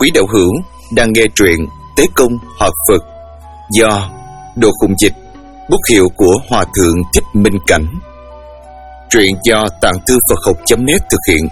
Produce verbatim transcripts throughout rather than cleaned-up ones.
Quý đạo hữu đang nghe truyện Tế Công Hợp Phật do Đồ Khùng Dịch, bút hiệu của Hòa Thượng Thích Minh Cảnh. Truyện do Tạng Thư Phật Học chấm net thực hiện.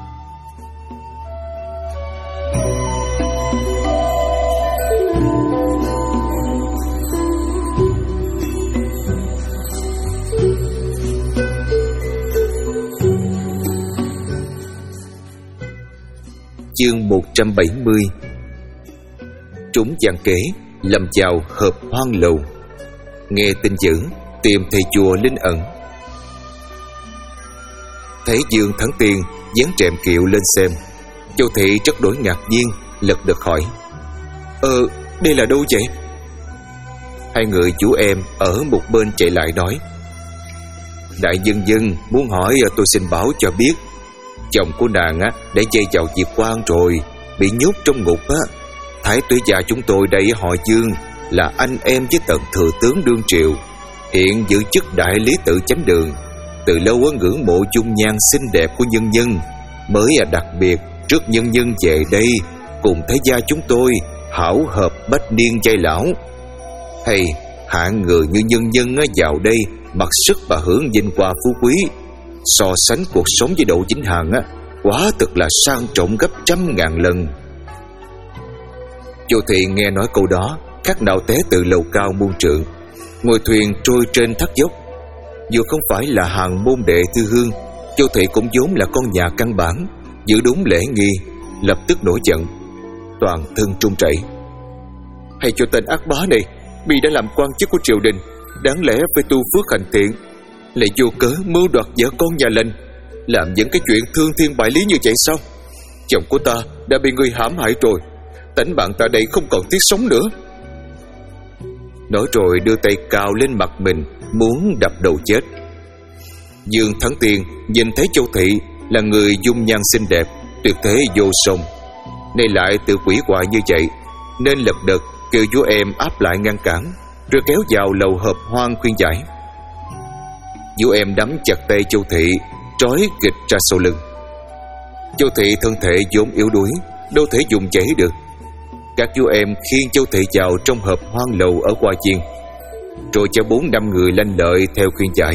Chương một trăm bảy mươi. Trúng gian kế, lầm vào hợp hoang lầu. Nghe tin dữ, tìm thầy chùa linh ẩn. Thấy Dương Thắng Tiên dán rèm kiệu lên xem, Châu Thị rất đổi ngạc nhiên, lật đật hỏi: Ờ, đây là đâu vậy? Hai người chú em ở một bên chạy lại nói: Đại dân dân muốn hỏi tôi xin báo cho biết, chồng của nàng á đã dây vào diệt quan rồi, bị nhốt trong ngục á. Thái tử già chúng tôi đây họ Dương, là anh em với tận thừa tướng đương triều, hiện giữ chức đại lý tự chánh đường. Từ lâu á ngưỡng mộ dung nhan xinh đẹp của nhân nhân, mới à đặc biệt trước nhân nhân về đây cùng thế gia chúng tôi hảo hợp bách niên giai lão. Hay hạng người như nhân nhân á vào đây mặc sức và hưởng vinh hoa phú quý, so sánh cuộc sống với Đỗ Vĩnh Hằng á, quá thực là sang trọng gấp trăm ngàn lần. Chu Thị nghe nói câu đó, khác nào té từ lầu cao muôn trượng, ngồi thuyền trôi trên thác dốc. Dù không phải là hàng môn đệ thư hương, Chu Thị cũng vốn là con nhà căn bản, giữ đúng lễ nghi, lập tức nổi giận, toàn thân trung chảy. Hay cho tên ác bá này, bị đã làm quan chức của triều đình, đáng lẽ phải tu phước hành thiện, lại vô cớ mưu đoạt vợ con nhà lệnh, làm những cái chuyện thương thiên bại lý như vậy sao? Chồng của ta đã bị người hãm hại rồi, tánh bạn ta đây không còn tiếc sống nữa. Nói rồi đưa tay cào lên mặt mình, muốn đập đầu chết. Dương Thắng Tiên nhìn thấy Châu Thị là người dung nhan xinh đẹp, tuyệt thế vô song, nay lại tự quỷ hoại như vậy, nên lật đật kêu vú em áp lại ngăn cản, rồi kéo vào lầu hợp hoang khuyên giải. Vú em nắm chặt tay Châu Thị, trói gịch ra sau lưng. Châu Thị thân thể vốn yếu đuối, đâu thể dùng chảy được. Các vú em khiêng Châu Thị vào trong hợp hoang lầu ở Hoa Viên, rồi cho bốn năm người lanh lợi theo khuyên giải.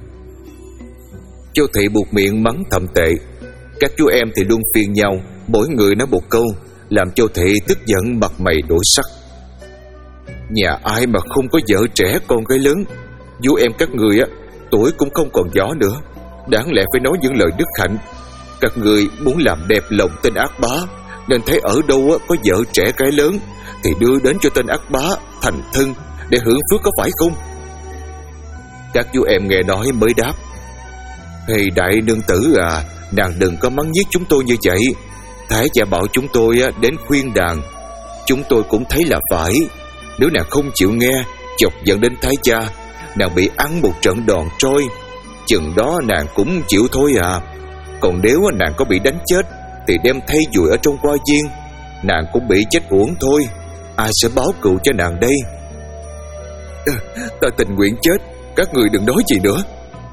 Châu Thị buộc miệng mắng thậm tệ, các chú em thì luôn phiền nhau, mỗi người nói một câu, làm Châu Thị tức giận mặt mày đổi sắc. Nhà ai mà không có vợ trẻ con gái lớn, vú em các người á tuổi cũng không còn nhỏ nữa, đáng lẽ phải nói những lời đức hạnh. Các người muốn làm đẹp lòng tên ác bá, nên thấy ở đâu á có vợ trẻ gái lớn thì đưa đến cho tên ác bá thành thân để hưởng phước, có phải không? Các vú em nghe nói mới đáp: Hey đại nương tử à, nàng đừng có mắng nhiếc chúng tôi như vậy. Thái gia bảo chúng tôi đến khuyên đàn, chúng tôi cũng thấy là phải. Nếu nàng không chịu nghe, chọc giận đến thái gia, nàng bị ăn một trận đòn trôi, chừng đó nàng cũng chịu thôi à. Còn nếu nàng có bị đánh chết thì đem thay dùi ở trong hoa viên, nàng cũng bị chết uổng thôi. Ai sẽ báo cừu cho nàng đây? Ta tình nguyện chết, các người đừng nói gì nữa.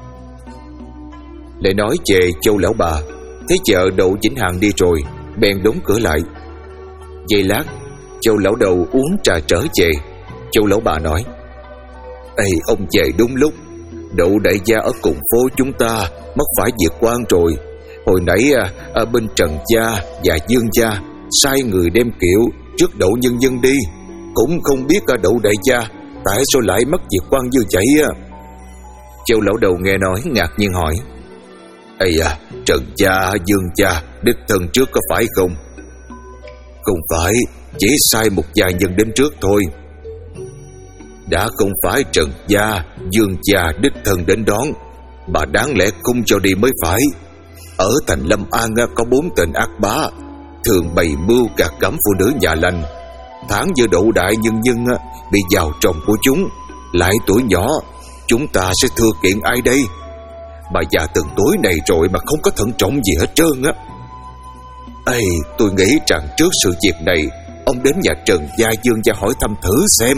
Lại nói về Châu lão bà, thấy vợ Đỗ Vĩnh Hằng đi rồi, bèn đóng cửa lại. Giây lát, Châu lão đầu uống trà trở về. Châu lão bà nói: Ê, ông về đúng lúc. Đậu đại gia ở cùng phố chúng ta mất phải việc quan rồi. Hồi nãy à, à, bên Trần gia và Dương gia sai người đem kiệu trước Đậu nhân nhân đi, cũng không biết à, Đậu đại gia tại sao lại mất việc quan như vậy á. Châu lão đầu nghe nói ngạc nhiên hỏi: Ây à, Trần gia, Dương gia đích thân trước có phải không? Không phải, chỉ sai một vài nhân đến trước thôi. Đã không phải Trần gia, Dương gia đích thân đến đón, bà đáng lẽ không cho đi mới phải. Ở thành Lâm An có bốn tên ác bá, thường bày mưu gạt gẫm phụ nữ nhà lành. Tháng vừa Đậu đại nhân nhân bị vào chồng của chúng, lại tuổi nhỏ, chúng ta sẽ thưa kiện ai đây? Bà già từng tuổi này rồi mà không có thận trọng gì hết trơn á. Ê, tôi nghĩ rằng trước sự việc này, ông đến nhà Trần gia, Dương gia hỏi thăm thử xem.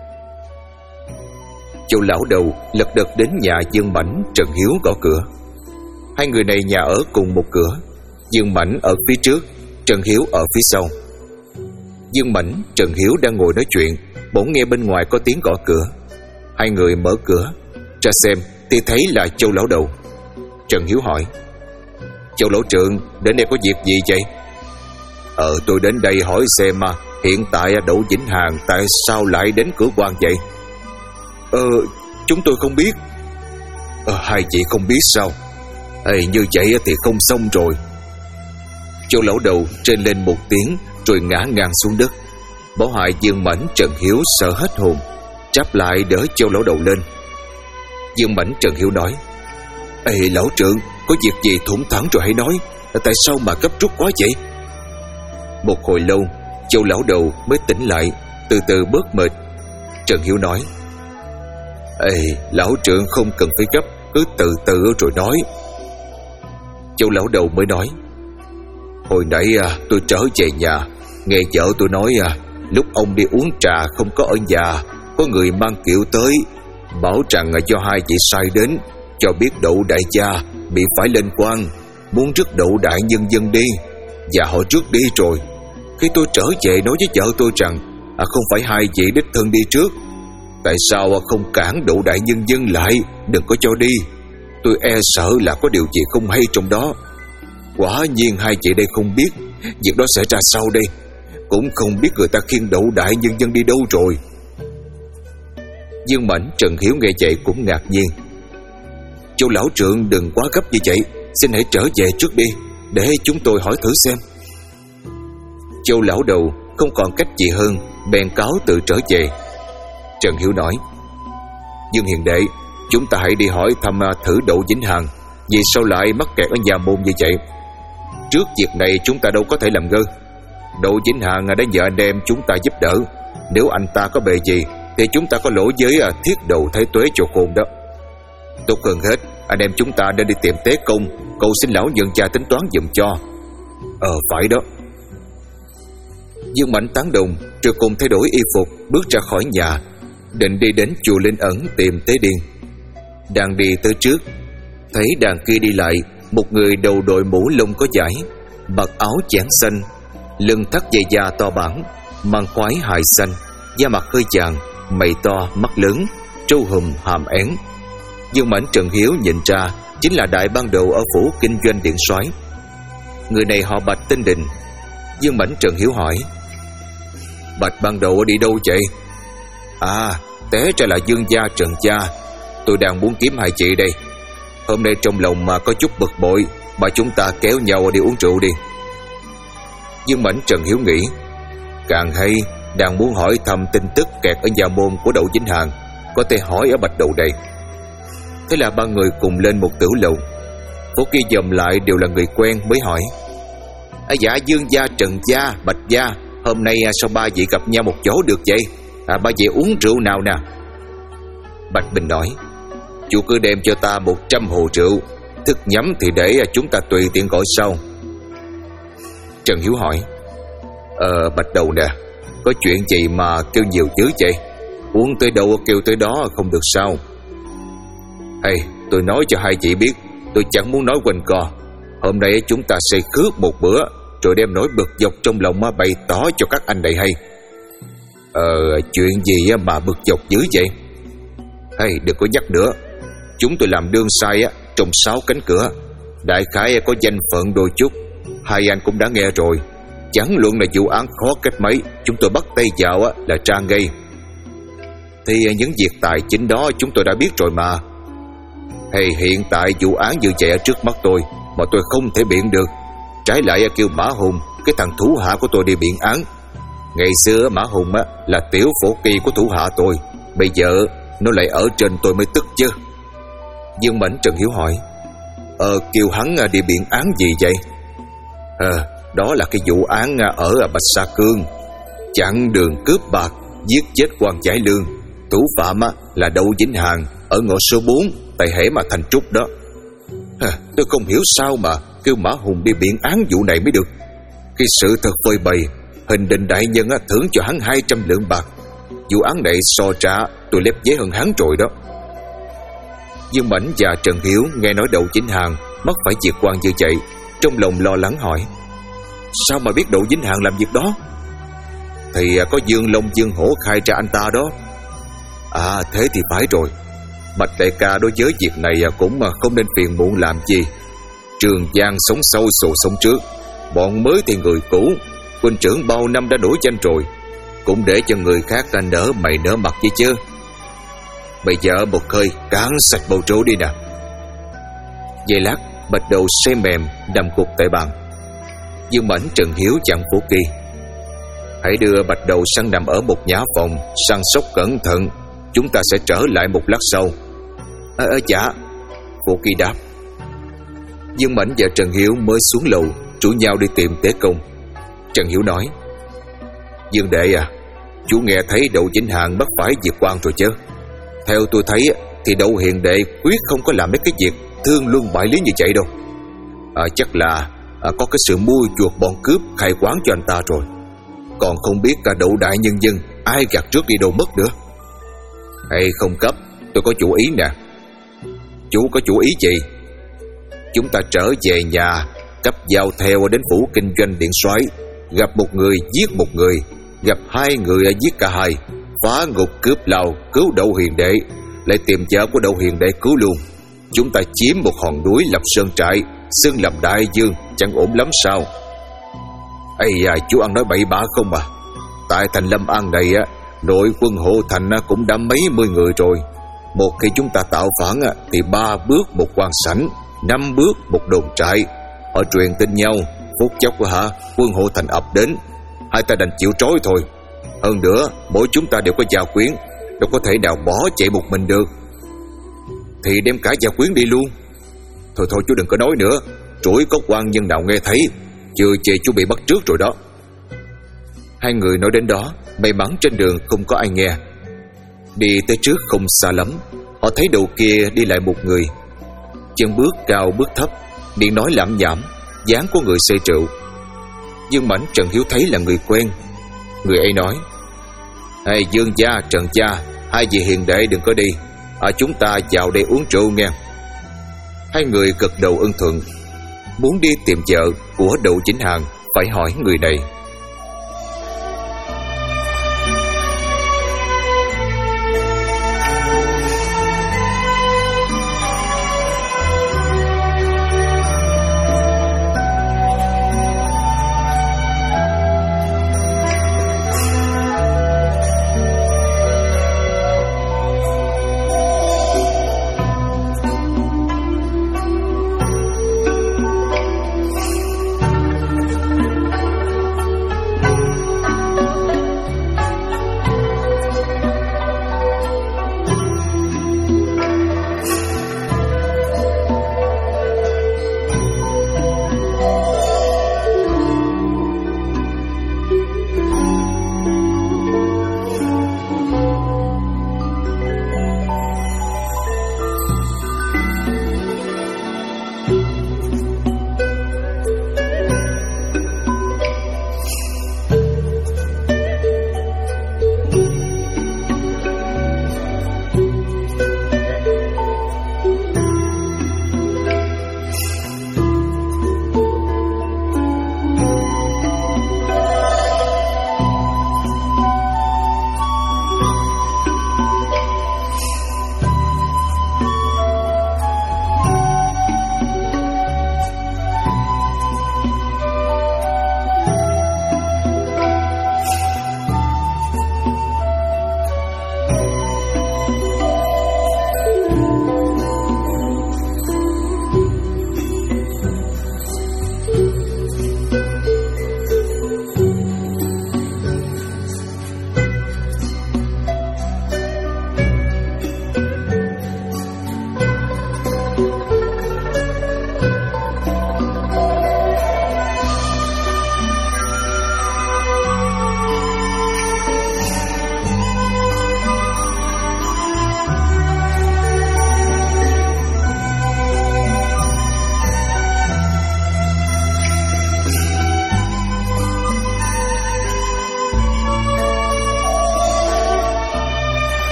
Châu lão đầu lật đật đến nhà Dương Mãnh, Trần Hiếu gõ cửa. Hai người này nhà ở cùng một cửa, Dương Mãnh ở phía trước, Trần Hiếu ở phía sau. Dương Mãnh, Trần Hiếu đang ngồi nói chuyện, bỗng nghe bên ngoài có tiếng gõ cửa. Hai người mở cửa ra xem thì thấy là Châu lão đầu. Trần Hiếu hỏi: Châu lão trượng, đến đây có việc gì vậy? Ờ tôi đến đây hỏi xem mà hiện tại Đỗ Vĩnh Hàn tại sao lại đến cửa quan vậy? Ờ chúng tôi không biết. Ờ hai chị không biết sao? Ê, như vậy thì không xong rồi. Châu lão đầu trên lên một tiếng rồi ngã ngang xuống đất. Bảo Hại, Dương Mãnh, Trần Hiếu sợ hết hồn, tráp lại đỡ Châu lão đầu lên. Dương Mãnh, Trần Hiếu nói: Ê lão trượng, có việc gì thủng thẳng rồi hãy nói, tại sao mà gấp rút quá vậy? Một hồi lâu, Châu lão đầu mới tỉnh lại, từ từ bớt mệt. Trần Hiếu nói: Ê lão trượng không cần phải gấp, cứ từ từ rồi nói. Châu lão đầu mới nói: Hồi nãy à, tôi trở về nhà, nghe vợ tôi nói à, lúc ông đi uống trà không có ở nhà, có người mang kiệu tới, bảo rằng do hai vị sai đến, cho biết Đậu đại gia bị phải lên quan, muốn rước Đậu đại nhân dân đi, và họ trước đi rồi. Khi tôi trở về nói với vợ tôi rằng à, không phải hai vị đích thân đi trước, tại sao không cản Đậu đại nhân dân lại, đừng có cho đi. Tôi e sợ là có điều gì không hay trong đó. Quả nhiên hai chị đây không biết việc đó sẽ ra sao đây, cũng không biết người ta khiêng Đậu đại nhân dân đi đâu rồi. Dương Mãnh, Trần Hiếu nghe vậy cũng ngạc nhiên. Châu lão trượng đừng quá gấp như vậy, xin hãy trở về trước đi, để chúng tôi hỏi thử xem. Châu lão đầu không còn cách gì hơn, bèn cáo từ trở về. Trần Hiếu nói: Dương hiền đệ, chúng ta hãy đi hỏi thăm thử Đậu Vĩnh Hàn, vì sao lại mắc kẹt ở nhà môn như vậy. Trước việc này chúng ta đâu có thể làm ngơ. Đậu Vĩnh Hàn đã nhờ anh em chúng ta giúp đỡ, nếu anh ta có bề gì thì chúng ta có lỗi với thiết đầu thái tuế cho khôn đó. Tốt hơn hết, anh em chúng ta nên đi tìm Tế Công, cầu xin lão nhân gia tính toán giùm cho. Ờ phải đó. Dương Mãnh tán đồng, rồi cùng thay đổi y phục bước ra khỏi nhà, định đi đến chùa Linh Ẩn tìm Tế Điên. Đang đi tới trước, thấy đàn kia đi lại, một người đầu đội mũ lông có dải, mặc áo chẽn xanh, lưng thắt dây da to bản, mang khoái hài xanh, da mặt hơi vàng, mày to mắt lớn, trâu hùm hàm én. Dương Mãnh, Trần Hiếu nhìn ra chính là đại ban đầu ở phủ kinh doanh Điện Soái. Người này họ Bạch tên Đình. Dương Mãnh, Trần Hiếu hỏi: Bạch ban đầu đi đâu vậy? À, té ra là Dương gia, Trần gia. Tôi đang muốn kiếm hai chị đây. Hôm nay trong lòng mà có chút bực bội, mà chúng ta kéo nhau đi uống rượu đi. Dương Mãnh, Trần Hiếu nghĩ càng hay, đang muốn hỏi thăm tin tức kẹt ở nhà môn của Đậu Vĩnh Hàn, có thể hỏi ở Bạch Đầu đây. Thế là ba người cùng lên một tửu lầu. Phố kia dòm lại đều là người quen, mới hỏi: à, dạ Dương gia, Trần gia, Bạch gia, hôm nay sao ba vị gặp nhau một chỗ được vậy? À, ba vị uống rượu nào nè? Bạch Bình nói: Chú cứ đem cho ta một trăm hồ rượu, thức nhắm thì để chúng ta tùy tiện gọi sau. Trần Hiếu hỏi: Ờ Bạch Đầu nè, có chuyện gì mà kêu nhiều dữ vậy? Uống tới đâu kêu tới đó không được sao? Hay tôi nói cho hai chị biết, tôi chẳng muốn nói quanh co. Hôm nay chúng ta sẽ khước một bữa, rồi đem nỗi bực dọc trong lòng mà bày tỏ cho các anh này hay. Ờ chuyện gì mà bực dọc dữ vậy? Hay đừng có nhắc nữa. Chúng tôi làm đương sai á trong sáu cánh cửa, đại khái có danh phận đôi chút, hai anh cũng đã nghe rồi. Chẳng luận là vụ án khó cách mấy, chúng tôi bắt tay vào á là tra ngay. Thì những việc tài chính đó chúng tôi đã biết rồi mà. Hay hiện tại vụ án như vậy ở trước mắt tôi mà tôi không thể biện được, trái lại kêu Mã Hùng, cái thằng thủ hạ của tôi đi biện án. Ngày xưa Mã Hùng á là tiểu phổ kỳ của thủ hạ tôi, bây giờ nó lại ở trên tôi mới tức chứ. Dương Mãnh, Trần Hiếu hỏi: Ờ kêu hắn đi biện án gì vậy? Ờ đó là cái vụ án ở Bạch Sa Cương, chặn đường cướp bạc, giết chết quan Giải Lương. Thủ phạm là Đậu Vĩnh Hàn ở ngõ số bốn tại hẻm mà Thành Trúc đó. À, tôi không hiểu sao mà kêu Mã Hùng đi biện án vụ này mới được. Khi sự thật phơi bày, Hình Định đại nhân thưởng cho hắn hai trăm lượng bạc. Vụ án này so trả tôi lép dễ hơn hắn rồi đó. Dương Mãnh và Trần Hiếu nghe nói Đậu Vĩnh Hàn mắc phải việc quan như vậy, trong lòng lo lắng hỏi: Sao mà biết Đậu Vĩnh Hàn làm việc đó? thì có Dương Long Dương Hổ khai ra anh ta đó. À thế thì phải rồi. Bạch đại ca đối với việc này cũng không nên phiền muộn làm gì. Trường Giang sống sau sổ sống trước, bọn mới thì người cũ. Huynh trưởng bao năm đã nổi danh rồi, cũng để cho người khác nở mày nở mặt vậy chứ. Bây giờ một hơi cán sạch bầu trấu đi nè. Giây lát, Bạch Đầu say mềm nằm gục tại bàn. Dương Mãnh, Trần Hiếu dặn Phổ Kỳ: hãy đưa Bạch Đầu sang nằm ở một nhã phòng, săn sóc cẩn thận. Chúng ta sẽ trở lại một lát sau. À, à, dạ. Phổ Kỳ đáp. Dương Mãnh và Trần Hiếu mới xuống lầu, rủ nhau đi tìm Tế Công. Trần Hiếu nói: Dương đệ à, chú nghe thấy Đậu Vĩnh Hạng bắt phải việc quan rồi chứ? Theo tôi thấy thì Đậu hiền đệ quyết không có làm mấy cái việc thương luân bại lý như vậy đâu. À, chắc là à, có cái sự mua chuộc bọn cướp khai quán cho anh ta rồi. Còn không biết cả Đậu đại nhân dân ai gạt trước đi đâu mất nữa. Hay không cấp, tôi có chủ ý nè. Chú có chủ ý gì? Chúng ta trở về nhà, cấp giao theo đến phủ kinh doanh Điện Soái, gặp một người giết một người, gặp hai người giết cả hai, phá ngục cướp lao cứu Đậu hiền đệ, lại tìm vợ của Đậu hiền đệ cứu luôn. Chúng ta chiếm một hòn núi lập sơn trại, xưng làm đại dương, chẳng ổn lắm sao? Ây da, chú ăn nói bậy bạ không à? Tại thành Lâm An này á, nội quân hộ thành cũng đã mấy mươi người rồi. Một khi chúng ta tạo phản thì ba bước một quan sảnh, năm bước một đồn trại. Họ truyền tin nhau, phút chốc hả quân hộ thành ập đến, hai ta đành chịu trói thôi. Hơn nữa mỗi chúng ta đều có gia quyến, đâu có thể nào bỏ chạy một mình được. Thì đem cả gia quyến đi luôn. Thôi thôi chú đừng có nói nữa, rủi có quan nhân nào nghe thấy, chưa chê chú bị bắt trước rồi đó. Hai người nói đến đó, may mắn trên đường không có ai nghe. Đi tới trước không xa lắm, họ thấy đầu kia đi lại một người, chân bước cao bước thấp, miệng nói lẩm nhẩm, dáng của người say rượu. Dương Mãnh, Trần Hiếu thấy là người quen. Người ấy nói: Hey, Dương gia, Trần gia, hai vị hiền đệ đừng có đi, à, chúng ta vào đây uống rượu nghe. Hai người gật đầu ưng thuận. Muốn đi tìm vợ của Đậu Vĩnh Hạng, phải hỏi người này.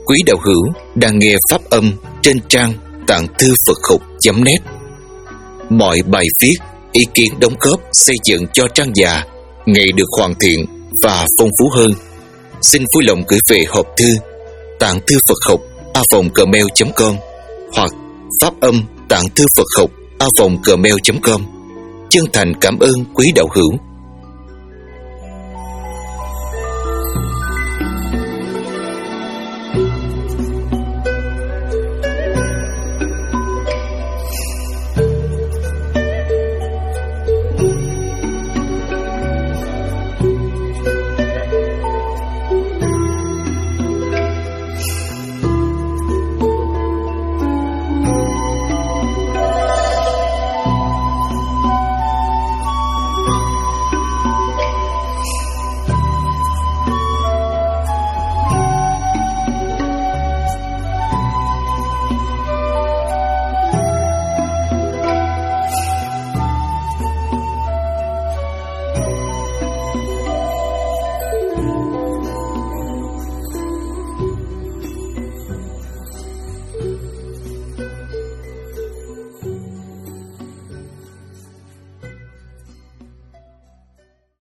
Quý đạo hữu đang nghe pháp âm trên trang tạng thư Phật học chấm net. Mọi bài viết, ý kiến đóng góp xây dựng cho trang già ngày được hoàn thiện và phong phú hơn. Xin vui lòng gửi về hộp thư tạng thư Phật học a vòng gmail chấm com hoặc pháp âm tạng thư Phật học a vòng gmail chấm com. Chân thành cảm ơn quý đạo hữu.